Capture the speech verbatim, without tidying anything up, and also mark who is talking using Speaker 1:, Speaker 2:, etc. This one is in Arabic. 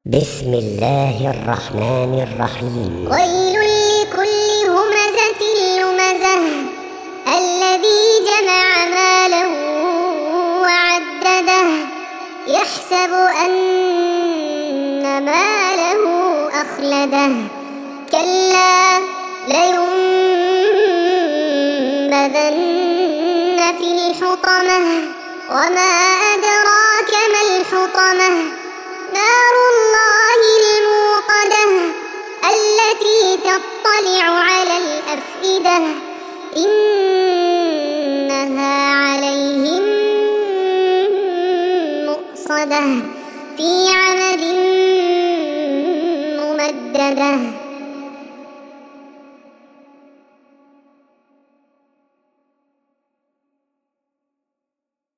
Speaker 1: بسم الله الرحمن الرحيم.
Speaker 2: ويل لكل همزة لمزة الذي جمع مالا وعدده يحسب أن ماله أخلده كلا لينبذن في الحطمة وما أدراك ما الحطمة نار الله الموقدة التي تطلع على الأفئدة إنها عليهم مؤصدة في عمد ممددة.